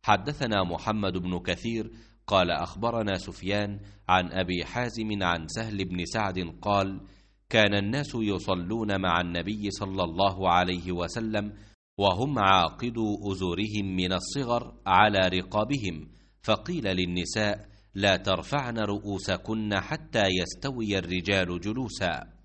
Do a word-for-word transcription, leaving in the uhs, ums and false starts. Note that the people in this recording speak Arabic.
حدثنا محمد بن كثير قال أخبرنا سفيان عن أبي حازم عن سهل بن سعد قال: كان الناس يصلون مع النبي صلى الله عليه وسلم وهم عاقدو أزورهم من الصغر على رقابهم، فقيل للنساء: لا ترفعن رؤوسكن حتى يستوي الرجال جلوسا.